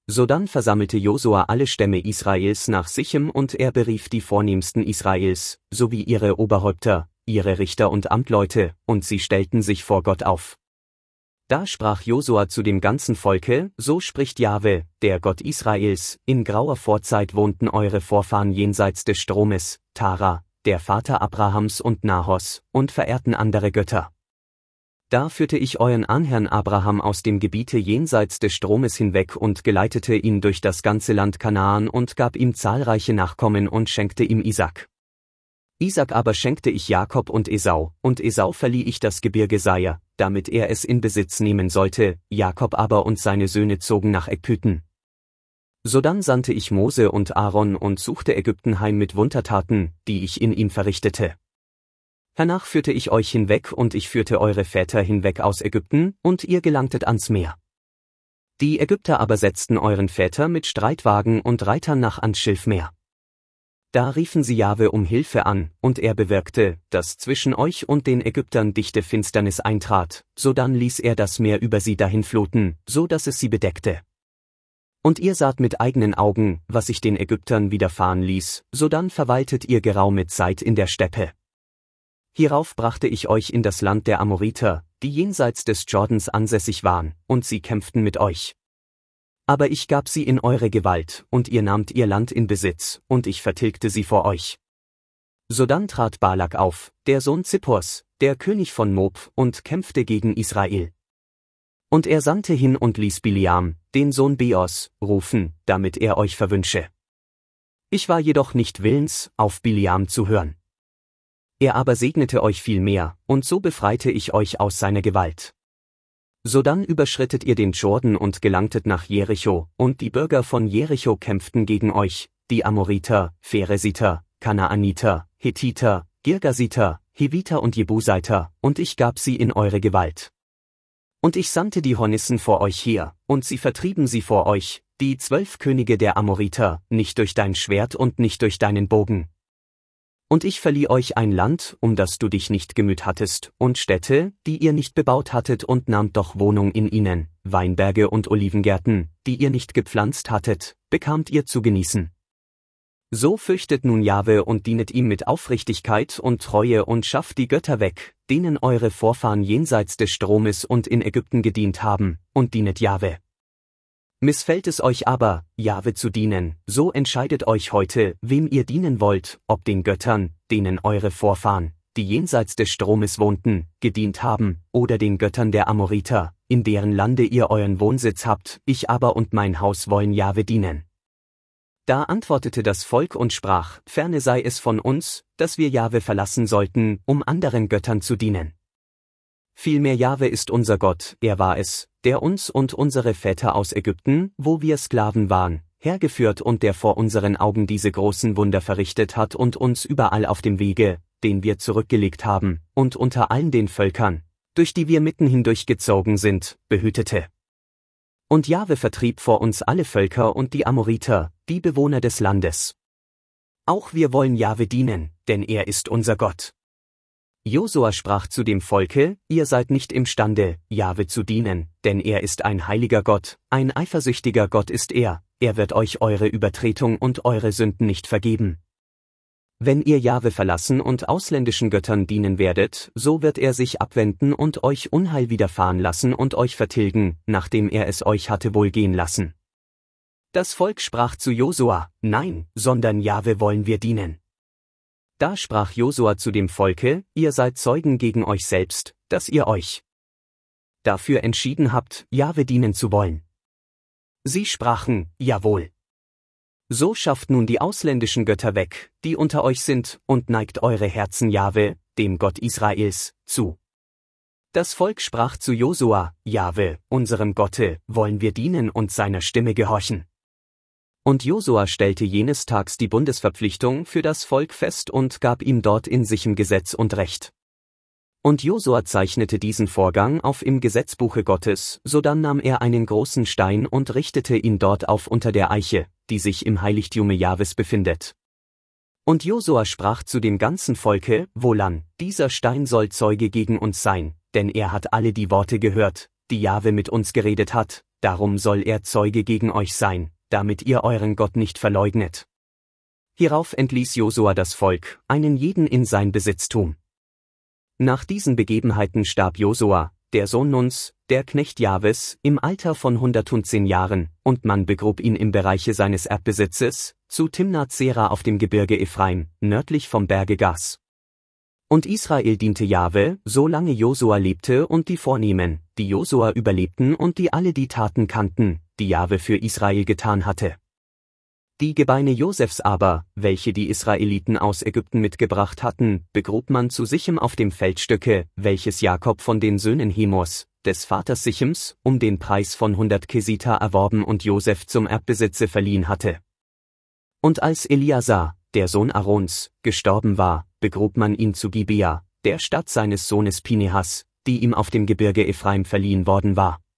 Sodann versammelte Josua alle Stämme Israels nach Sichem und er berief die Vornehmsten Israels, sowie ihre Oberhäupter, ihre Richter und Amtleute, und sie stellten sich vor Gott auf. Da sprach Josua zu dem ganzen Volke, so spricht Jahwe, der Gott Israels, in grauer Vorzeit wohnten eure Vorfahren jenseits des Stromes, Tara, der Vater Abrahams und Nahors, und verehrten andere Götter. Da führte ich euren Ahnherrn Abraham aus dem Gebiete jenseits des Stromes hinweg und geleitete ihn durch das ganze Land Kanaan und gab ihm zahlreiche Nachkommen und schenkte ihm Isaak. Isaak aber schenkte ich Jakob und Esau verlieh ich das Gebirge Seir, damit er es in Besitz nehmen sollte, Jakob aber und seine Söhne zogen nach Ägypten. Sodann sandte ich Mose und Aaron und suchte Ägypten heim mit Wundertaten, die ich in ihm verrichtete. Hernach führte ich euch hinweg und ich führte eure Väter hinweg aus Ägypten, und ihr gelangtet ans Meer. Die Ägypter aber setzten euren Väter mit Streitwagen und Reitern nach ans Schilfmeer. Da riefen sie Jahwe um Hilfe an, und er bewirkte, dass zwischen euch und den Ägyptern dichte Finsternis eintrat, sodann ließ er das Meer über sie dahinfluten, so dass es sie bedeckte. Und ihr saht mit eigenen Augen, was sich den Ägyptern widerfahren ließ, sodann verweiltet ihr geraume Zeit in der Steppe. Hierauf brachte ich euch in das Land der Amoriter, die jenseits des Jordans ansässig waren, und sie kämpften mit euch. Aber ich gab sie in eure Gewalt, und ihr nahmt ihr Land in Besitz, und ich vertilgte sie vor euch. Sodann trat Balak auf, der Sohn Zippors, der König von Moab, und kämpfte gegen Israel. Und er sandte hin und ließ Bileam, den Sohn Beors, rufen, damit er euch verwünsche. Ich war jedoch nicht willens, auf Bileam zu hören. Er aber segnete euch viel mehr, und so befreite ich euch aus seiner Gewalt. Sodann überschrittet ihr den Jordan und gelangtet nach Jericho, und die Bürger von Jericho kämpften gegen euch, die Amoriter, Pheresiter, Kanaaniter, Hethiter, Girgasiter, Hiviter und Jebuseiter, und ich gab sie in eure Gewalt. Und ich sandte die Hornissen vor euch her, und sie vertrieben sie vor euch, die 12 Könige der Amoriter, nicht durch dein Schwert und nicht durch deinen Bogen. Und ich verlieh euch ein Land, um das du dich nicht gemüht hattest, und Städte, die ihr nicht bebaut hattet und nahmt doch Wohnung in ihnen, Weinberge und Olivengärten, die ihr nicht gepflanzt hattet, bekamt ihr zu genießen. So fürchtet nun Jahwe und dienet ihm mit Aufrichtigkeit und Treue und schafft die Götter weg, denen eure Vorfahren jenseits des Stromes und in Ägypten gedient haben, und dienet Jahwe. Missfällt es euch aber, Jahwe zu dienen, so entscheidet euch heute, wem ihr dienen wollt, ob den Göttern, denen eure Vorfahren, die jenseits des Stromes wohnten, gedient haben, oder den Göttern der Amoriter, in deren Lande ihr euren Wohnsitz habt, ich aber und mein Haus wollen Jahwe dienen. Da antwortete das Volk und sprach, ferne sei es von uns, dass wir Jahwe verlassen sollten, um anderen Göttern zu dienen. Vielmehr Jahwe ist unser Gott, er war es, der uns und unsere Väter aus Ägypten, wo wir Sklaven waren, hergeführt und der vor unseren Augen diese großen Wunder verrichtet hat und uns überall auf dem Wege, den wir zurückgelegt haben, und unter allen den Völkern, durch die wir mitten hindurchgezogen sind, behütete. Und Jahwe vertrieb vor uns alle Völker und die Amoriter, die Bewohner des Landes. Auch wir wollen Jahwe dienen, denn er ist unser Gott. Josua sprach zu dem Volke, ihr seid nicht imstande, Jahwe zu dienen, denn er ist ein heiliger Gott, ein eifersüchtiger Gott ist er wird euch eure Übertretung und eure Sünden nicht vergeben. Wenn ihr Jahwe verlassen und ausländischen Göttern dienen werdet, so wird er sich abwenden und euch Unheil widerfahren lassen und euch vertilgen, nachdem er es euch hatte wohlgehen lassen. Das Volk sprach zu Josua, nein, sondern Jahwe wollen wir dienen. Da sprach Josua zu dem Volke, ihr seid Zeugen gegen euch selbst, dass ihr euch dafür entschieden habt, Jahwe dienen zu wollen. Sie sprachen, jawohl. So schafft nun die ausländischen Götter weg, die unter euch sind, und neigt eure Herzen Jahwe, dem Gott Israels, zu. Das Volk sprach zu Josua, Jahwe, unserem Gotte, wollen wir dienen und seiner Stimme gehorchen. Und Josua stellte jenes Tags die Bundesverpflichtung für das Volk fest und gab ihm dort in Sichem Gesetz und Recht. Und Josua zeichnete diesen Vorgang auf im Gesetzbuche Gottes, sodann nahm er einen großen Stein und richtete ihn dort auf unter der Eiche, die sich im Heiligtume Jahwes befindet. Und Josua sprach zu dem ganzen Volke, wohlan, dieser Stein soll Zeuge gegen uns sein, denn er hat alle die Worte gehört, die Jahwe mit uns geredet hat, darum soll er Zeuge gegen euch sein, damit ihr euren Gott nicht verleugnet. Hierauf entließ Josua das Volk, einen jeden in sein Besitztum. Nach diesen Begebenheiten starb Josua, der Sohn Nuns, der Knecht Jahwes, im Alter von 110 Jahren, und man begrub ihn im Bereiche seines Erbbesitzes, zu Timnath Sera auf dem Gebirge Ephraim, nördlich vom Berge Gas. Und Israel diente Jahwe, solange Josua lebte, und die Vornehmen, die Josua überlebten und die alle die Taten kannten, die Jahwe für Israel getan hatte. Die Gebeine Josefs aber, welche die Israeliten aus Ägypten mitgebracht hatten, begrub man zu Sichem auf dem Feldstücke, welches Jakob von den Söhnen Hemos, des Vaters Sichems, um den Preis von 100 Kesita erworben und Josef zum Erbbesitze verliehen hatte. Und als Eliasar, der Sohn Aarons, gestorben war, begrub man ihn zu Gibea, der Stadt seines Sohnes Pinehas, die ihm auf dem Gebirge Ephraim verliehen worden war.